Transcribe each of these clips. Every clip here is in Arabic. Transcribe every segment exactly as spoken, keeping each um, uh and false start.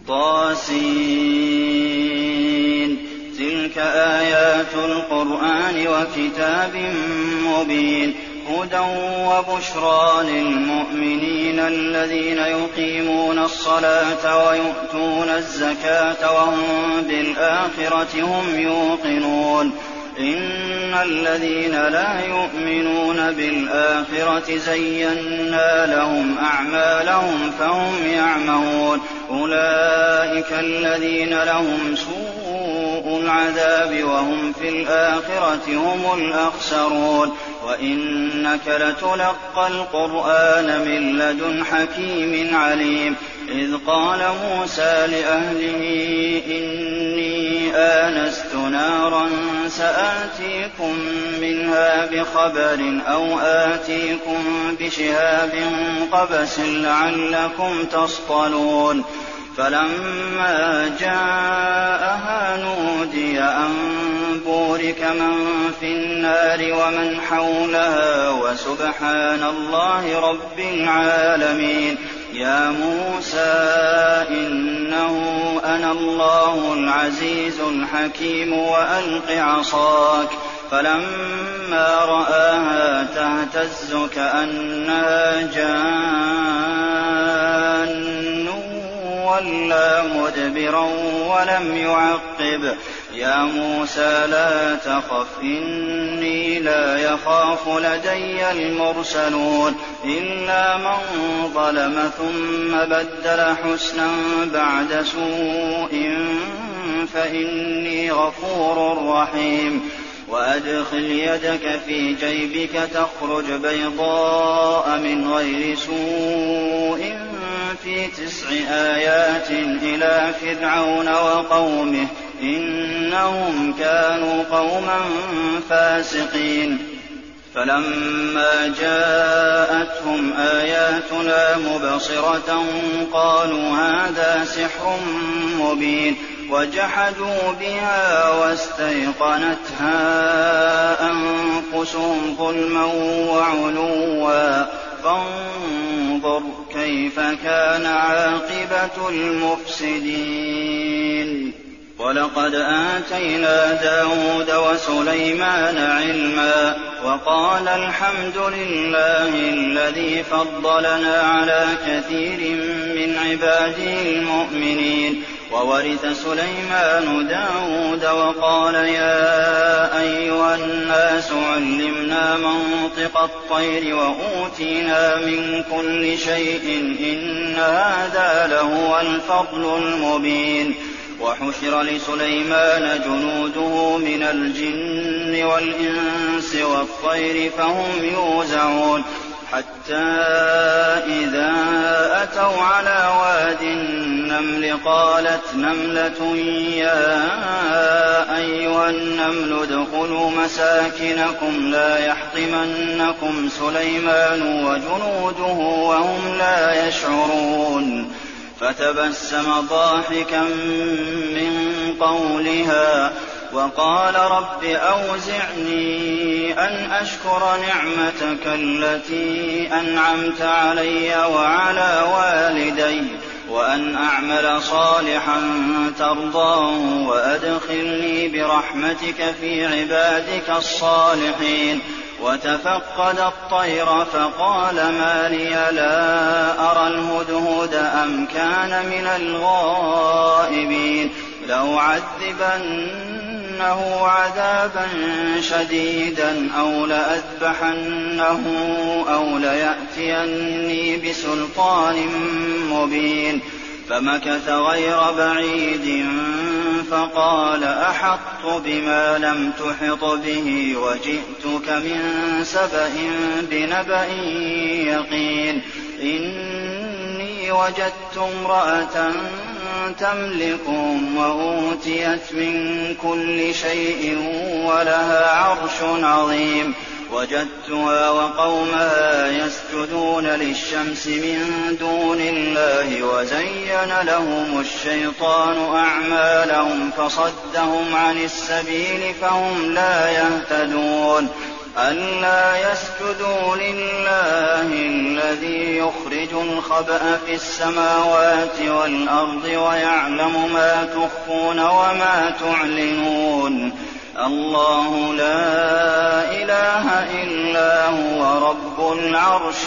طاسين تلك آيات القرآن وكتاب مبين هدى وبشرى للمؤمنين الذين يقيمون الصلاة ويؤتون الزكاة وهم بالآخرة هم يوقنون إن الذين لا يؤمنون بالآخرة زينا لهم أعمالهم فهم يعمهون أولئك الذين لهم سوء العذاب وهم في الآخرة هم الأخسرون وإنك لتلقى القرآن من لدن حكيم عليم إذ قال موسى لأهله إني آنست نارا سآتيكم منها بخبر أو آتيكم بشهاب قبس لعلكم تصطلون فلما جاءها نودي أن بورك من في النار ومن حولها وسبحان الله رب العالمين يا موسى إنه أنا الله العزيز الحكيم وألق عصاك فلما رآها تهتز كأنها جان وَلَّىٰ مُدْبِرًا وَلَمْ يُعَقِّبْ يَا مُوسَىٰ لَا تَخَفْ إِنِّي لَا يَخَافُ لَدَيَّ الْمُرْسَلُونَ إِلَّا مَن ظَلَمَ ثُمَّ بَدَّلَ حُسْنًا بَعْدَ سُوءٍ فَإِنِّي غَفُورٌ رَّحِيمٌ وَأَدْخِلْ يَدَكَ فِي جَيْبِكَ تَخْرُجْ بَيْضَاءَ مِنْ غَيْرِ سُوءٍ في تسع آيات إلى فرعون وقومه إنهم كانوا قوما فاسقين فلما جاءتهم آياتنا مبصرة قالوا هذا سحر مبين وجحدوا بها واستيقنتها أنفسهم ظلما وعلوا فانظر كيف كان عاقبة المفسدين ولقد آتينا داود وسليمان علما وقال الحمد لله الذي فضلنا على كثير من عباده المؤمنين وورث سليمان داود وقال يا أيها الناس علمنا منطق الطير وأوتينا من كل شيء إن هذا لهو الفضل المبين وحشر لسليمان جنوده من الجن والإنس والطير فهم يوزعون حتى إذا أتوا على واد النمل قالت نملة يا أيها النمل ادخلوا مساكنكم لا يحطمنكم سليمان وجنوده وهم لا يشعرون فتبسم ضاحكا من قولها وقال رب أوزعني أن أشكر نعمتك التي أنعمت علي وعلى والدي وأن أعمل صالحا ترضاه وأدخلني برحمتك في عبادك الصالحين وتفقد الطير فقال ما لي لا أرى الهدهد أم كان من الغائبين لأعذبنه عذابا شديدا أو لأذبحنه أو ليأتيني بسلطان مبين فمكث غير بعيد فقال أحطت بما لم تحط به وجئتك من سبأ بنبأ يقين إني وجدت امرأة تملكهم وأوتيت من كل شيء ولها عرش عظيم وجدتها وقومها يسجدون للشمس من دون الله وزين لهم الشيطان أعمالهم فصدهم عن السبيل فهم لا يهتدون أَلَّا يَسْجُدُوا لِلَّهِ الَّذِي يُخْرِجُ الْخَبْءَ فِي السَّمَاوَاتِ وَالْأَرْضِ وَيَعْلَمُ مَا تُخْفُونَ وَمَا تُعْلِنُونَ اللَّهُ لَا إِلَٰهَ إِلَّا هُوَ رَبُّ الْعَرْشِ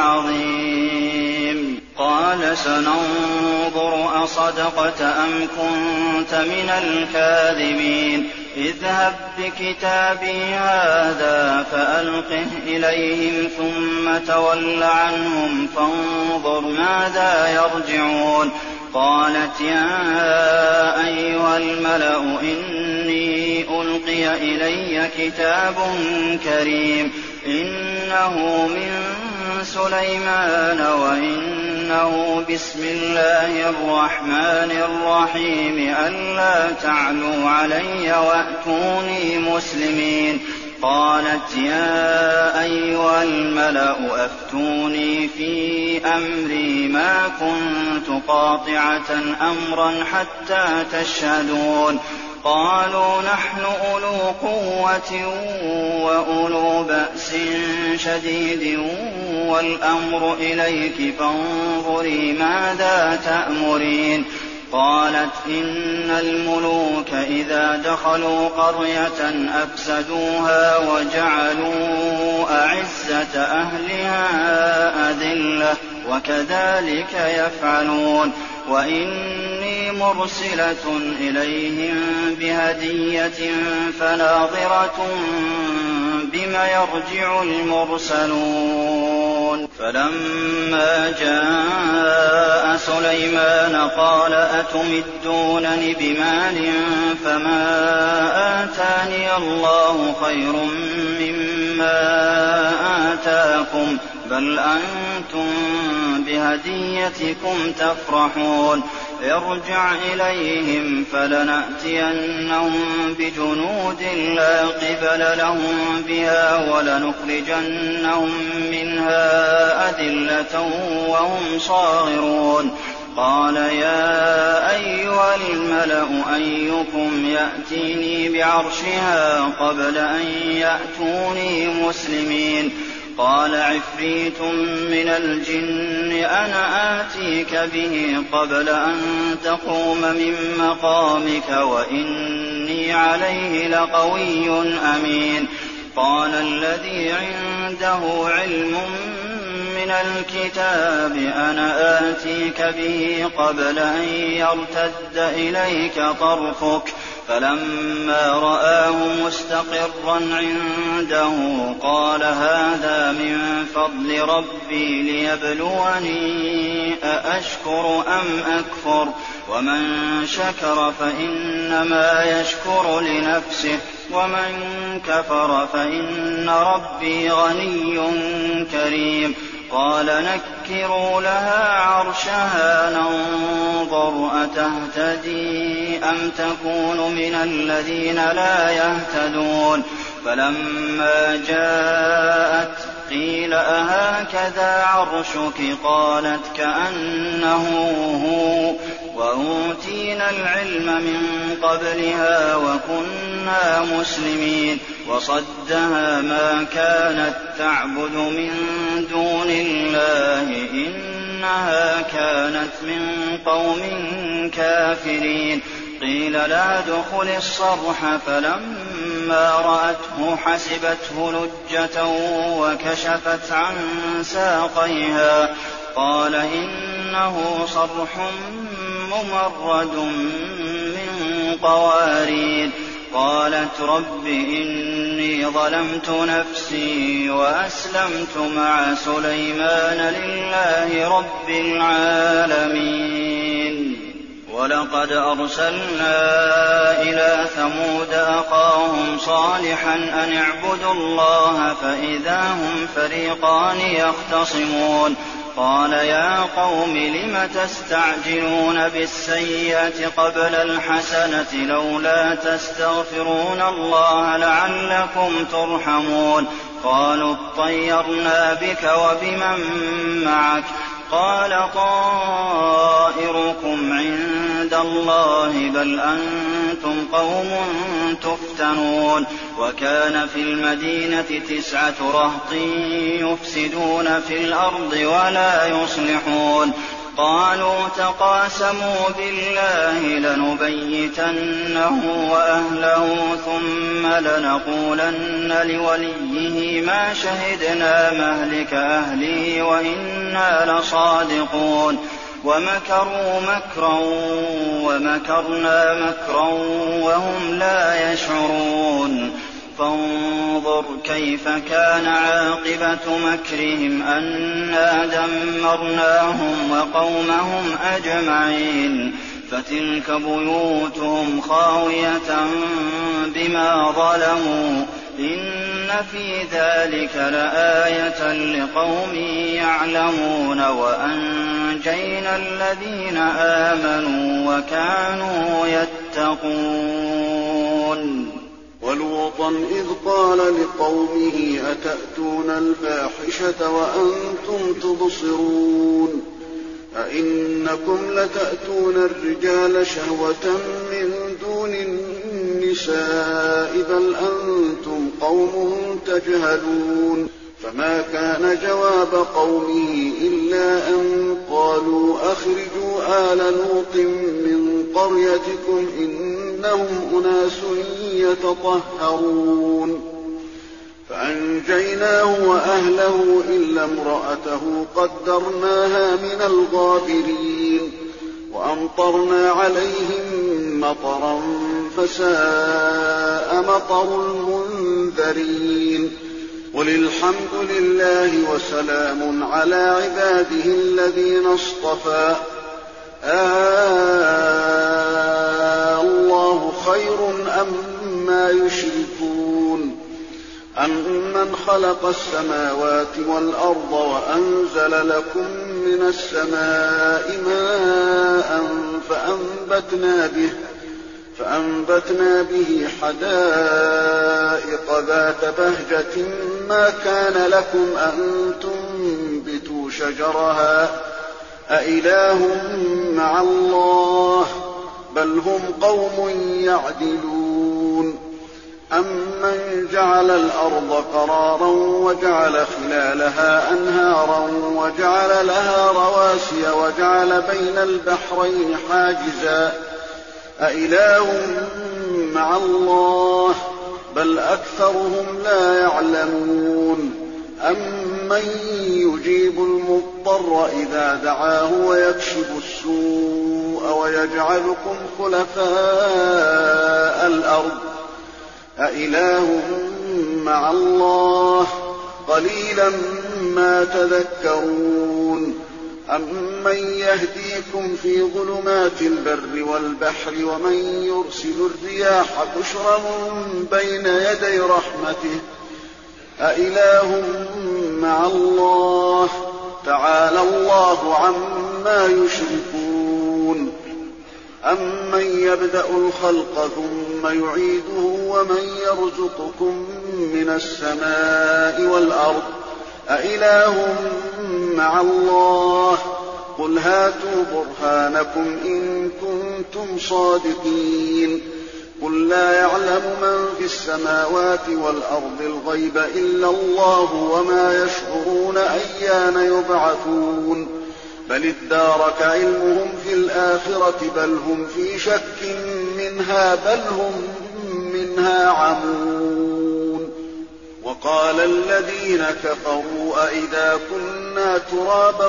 الْعَظِيمِ قَالَ سَنَنظُرُ أَصَدَقْتَ أَمْ كُنتَ مِنَ الْكَاذِبِينَ اذْهَب بِّكِتَابِي هَٰذَا فَأَلْقِهْ إِلَيْهِمْ ثُمَّ تَوَلَّ عَنْهُمْ فَانظُرْ مَاذَا يَرْجِعُونَ قَالَتْ يَا أَيُّهَا الْمَلَأُ إِنِّي أُلْقِيَ إِلَيَّ كِتَابٌ كَرِيمٌ إِنَّهُ مِن سُلَيْمَانَ وَإِنَّهُ بِسْمِ اللَّهِ الرَّحْمَٰنِ الرَّحِيمِ أَلَّا تَعْلُوا عَلَيَّ وَأْتُونِي مُسْلِمِينَ قَالَتْ يَا أَيُّهَا الْمَلَأُ أَفْتُونِي فِي أَمْرِي مَا كُنتُ قَاطِعَةً أَمْرًا حَتَّىٰ تَشْهَدُونِ قَالُوا نَحْنُ أُولُو قُوَّةٍ وَأُولُو بَأْسٍ شَدِيدٍ وَالْأَمْرُ إِلَيْكِ فانظُرِي ماذا تَأْمُرِينَ قَالَتْ إِنَّ الْمُلُوكَ إِذَا دَخَلُوا قَرْيَةً أَفْسَدُوهَا وَجَعَلُوا أَعِزَّةَ أَهْلِهَا أَذِلَّةً وَكَذَٰلِكَ يَفْعَلُونَ وَإِنِّي مُرْسِلَةٌ إِلَيْهِم بِهَدِيَّةٍ فَنَاظِرَةٌ بِمَ يَرْجِعُ الْمُرْسَلُونَ فَلَمَّا جَاءَ سُلَيْمَانَ قَالَ أَتُمِدُّونَنِ بِمَالٍ فَمَا آتَانِيَ اللَّهُ خَيْرٌ مِّمَّا آتَاكُم بَلْ أَنتُم بِهَدِيَّتِكُمْ تَفْرَحُونَ ارْجِعْ إِلَيْهِمْ فَلَنَأْتِيَنَّهُم بِجُنُودٍ لَّا قِبَلَ لَهُم بِهَا وَلَنُخْرِجَنَّهُم مِّنْهَا أَذِلَّةً وَهُمْ صَاغِرُونَ قَالَ يَا أَيُّهَا الْمَلَأُ أَيُّكُمْ يَأْتِينِي بِعَرْشِهَا قَبْلَ أَن يَأْتُونِي مُسْلِمِينَ قَالَ عِفْرِيتٌ مِّنَ الْجِنِّ أَنَا آتِيكَ بِهِ قَبْلَ أَن تَقُومَ مِن مَّقَامِكَ وَإِنِّي عَلَيْهِ لَقَوِيٌّ أَمِينٌ قَالَ الَّذِي عِندَهُ عِلْمٌ مِّنَ الْكِتَابِ أَنَا آتِيكَ بِهِ قَبْلَ أَن يَرْتَدَّ إِلَيْكَ طَرْفُكَ فَلَمَّا رَآهُ مُسْتَقِرًّا عِندَهُ قَالَ هَٰذَا مِن فَضْلِ رَبِّي لِيَبْلُوَنِي أَأَشْكُرُ أَمْ أَكْفُرُ وَمَن شَكَرَ فَإِنَّمَا يَشْكُرُ لِنَفْسِهِ وَمَن كَفَرَ فَإِنَّ رَبِّي غَنِيٌّ كَرِيمٌ قَالَ نَكِّرُوا لَهَا عَرْشَهَا نَنظُرْ أَتَهْتَدِي أَمْ تَكُونُ مِنَ الَّذِينَ لَا يَهْتَدُونَ فَلَمَّا جَاءَتْ قِيلَ أَهَٰكَذَا عَرْشُكِ قَالَتْ كَأَنَّهُ هُوَ وَأُوتِينَا الْعِلْمَ مِن قَبْلِهَا وَكُنَّا مُسْلِمِينَ وَصَدَّهَا مَا كَانَت تَّعْبُدُ مِن دُونِ اللَّهِ إِنَّهَا كَانَتْ مِن قَوْمٍ كَافِرِينَ قِيلَ لَهَا ادْخُلِي الصَّرْحَ فَلَمَّا رَأَتْهُ حَسِبَتْهُ لُجَّةً وَكَشَفَتْ عَن سَاقَيْهَا قَالَ إِنَّهُ صَرْحٌ مُّمَرَّدٌ مِّن قَوَارِيرَ قَالَتْ رَبِّ إِنِّي ظَلَمْتُ نَفْسِي وَأَسْلَمْتُ مَعَ سُلَيْمَانَ لِلَّهِ رَبِّ الْعَالَمِينَ وَلَقَدْ أَرْسَلْنَا إِلَىٰ ثَمُودَ أَخَاهُمْ صَالِحًا أَنِ اعْبُدُوا اللَّهَ فَإِذَا هُمْ فَرِيقَانِ يَخْتَصِمُونَ قَالَ يَا قَوْمِ لِمَ تَسْتَعْجِلُونَ بِالسَّيِّئَةِ قَبْلَ الْحَسَنَةِ لَوْلَا تَسْتَغْفِرُونَ اللَّهَ لَعَلَّكُمْ تُرْحَمُونَ قَالُوا اطَّيَّرْنَا بِكَ وَبِمَن مَّعَكَ قَالَ طَائِرُكُمْ عِندَ اللَّهِ بَلْ أَنتُم أنتم قوم تفتنون وكان في المدينة تسعة رهط يفسدون في الأرض ولا يصلحون قالوا تقاسموا بالله لنبيتنه وأهله ثم لنقولن لوليه ما شهدنا مهلك أهله وإنا لصادقون ومكروا مكرا ومكرنا مكرا وهم لا يشعرون فانظر كيف كان عاقبة مكرهم أنا دمرناهم وقومهم أجمعين فتلك بيوتهم خاوية بما ظلموا إن في ذلك لآية لقوم يعلمون وأنجينا الذين آمنوا وكانوا يتقون. ولوطا إذ قال لقومه أتأتون الفاحشة وأنتم تبصرون أئنكم لتأتون الرجال شهوة من دون النساء بل أنتم قوم تجهلون فما كان جواب قومه إلا أن قالوا أخرجوا آل لوط من قريتكم إنهم أناس يتطهرون فأنجيناه وأهله إلا امرأته قدرناها من الغابرين وأمطرنا عليهم مطرا فساء مطر المنذرين قل الحمد لله وسلام على عباده الذين اصطفى آه الله خير أما يشركون أمن خلق السماوات والأرض وأنزل لكم من السماء ماء فأنبتنا به فأنبتنا به حدائق ذات بهجة ما كان لكم أن تنبتوا شجرها أإله مع الله بل هم قوم يعدلون أمن جعل الأرض قرارا وجعل خلالها أنهارا وجعل لها رواسي وجعل بين البحرين حاجزا أإله مع الله بل أكثرهم لا يعلمون أمن يجيب المضطر إذا دعاه ويكشف السوء ويجعلكم خلفاء الأرض أإله مع الله قليلا ما تذكرون أمن يهديكم في ظلمات البر والبحر ومن يرسل الرياح بشرا بين يدي رحمته أإله مع الله تعالى الله عما يشركون أمن يبدأ الخلق ثم يعيده ومن يرزقكم من السماء والأرض أإله مع الله قل هاتوا برهانكم إن كنتم صادقين قل لا يعلم من في السماوات والأرض الغيب إلا الله وما يشعرون أيان يبعثون بل ادارك علمهم في الآخرة بل هم في شك منها بل هم منها عمون وقال الذين كفروا أئذا كنا ترابا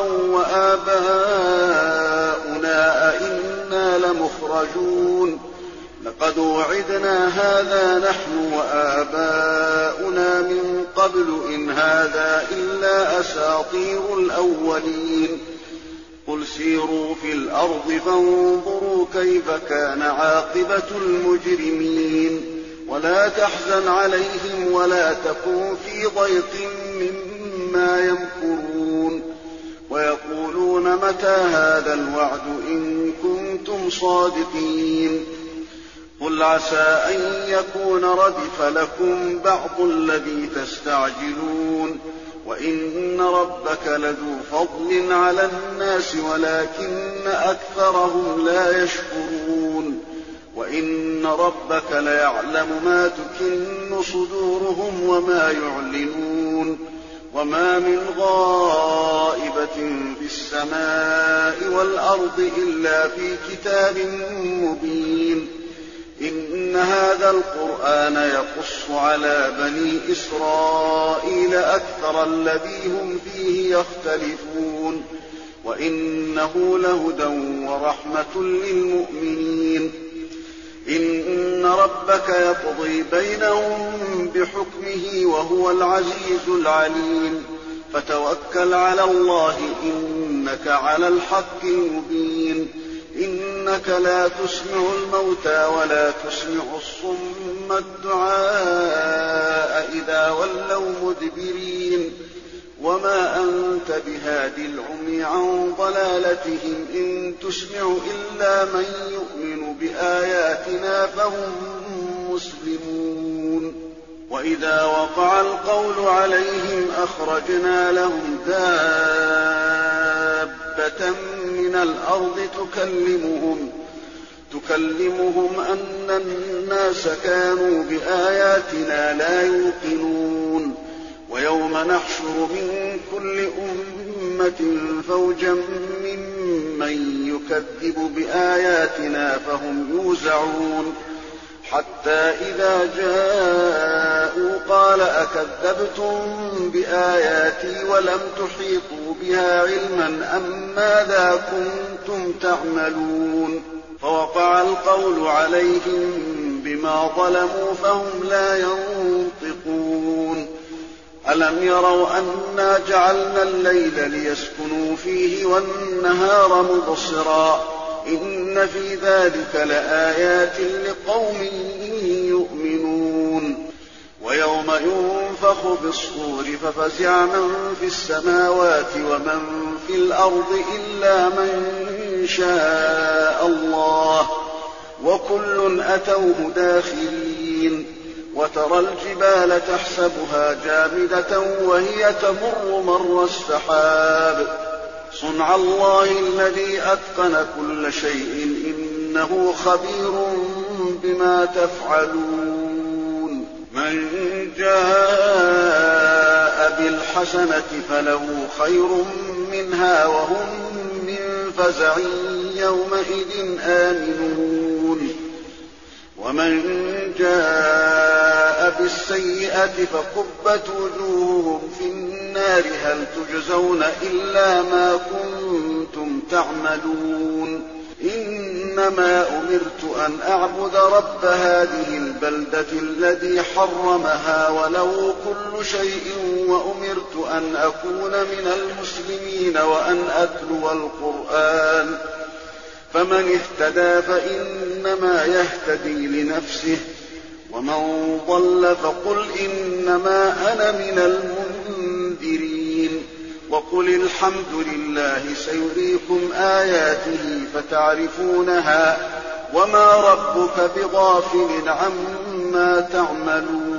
وآباؤنا أئنا لمخرجون لقد وعدنا هذا نحن وآباؤنا من قبل إن هذا إلا أساطير الأولين قل سيروا في الأرض فانظروا كيف كان عاقبة المجرمين ولا تحزن عليهم ولا تكن في ضيق مما يمكرون ويقولون متى هذا الوعد إن كنتم صادقين قل عسى أن يكون ردف لكم بعض الذي تستعجلون وإن ربك لذو فضل على الناس ولكن أكثرهم لا يشكرون وإن ربك ليعلم ما تكن صدورهم وما يعلنون وما من غائبة في السماء والأرض إلا في كتاب مبين إن هذا القرآن يقص على بني إسرائيل أكثر الذي هم فيه يختلفون وإنه لهدى ورحمة للمؤمنين إن ربك يقضي بينهم بحكمه وهو العزيز العليم فتوكل على الله إنك على الحق المبين إنك لا تسمع الموتى ولا تسمع الصم الدعاء إذا ولوا مدبرين وما أنت بهاد العمي عن ضلالتهم إن تسمع إلا من يؤمن بآياتنا فهم مسلمون وإذا وقع القول عليهم أخرجنا لهم دابة من الأرض تكلمهم تكلمهم أن الناس كانوا بآياتنا لا يوقنون ويوم نحشر من كل أمة فوجا ممن يكذب بآياتنا فهم يوزعون حتى إذا جاءوا قال أكذبتم بآياتي ولم تحيطوا بها علما أم ماذا كنتم تعملون فوقع القول عليهم بما ظلموا فهم لا ينطقون ألم يروا أنا جعلنا الليل ليسكنوا فيه والنهار مبصرا إن في ذلك لآيات لقوم يؤمنون ويوم ينفخ بالصور ففزع من في السماوات ومن في الأرض إلا من شاء الله وكل أتوه داخرين وترى الجبال تحسبها جامدة وهي تمر مر السحاب صنع الله الذي أتقن كل شيء إنه خبير بما تفعلون من جاء بالحسنة فله خير منها وهم من فزع يومئذ آمنون ومن جاء بالسيئة فكبت وجوههم في النار هل تجزون إلا ما كنتم تعملون إنما أمرت أن أعبد رب هذه البلدة الذي حرمها وله كل شيء وأمرت أن أكون من المسلمين وأن أتلو القرآن فمن اهتدى فإنما يهتدي لنفسه ومن ضل فقل إنما أنا من المنذرين وقل الحمد لله سيريكم آياته فتعرفونها وما ربك بغافل عما تعملون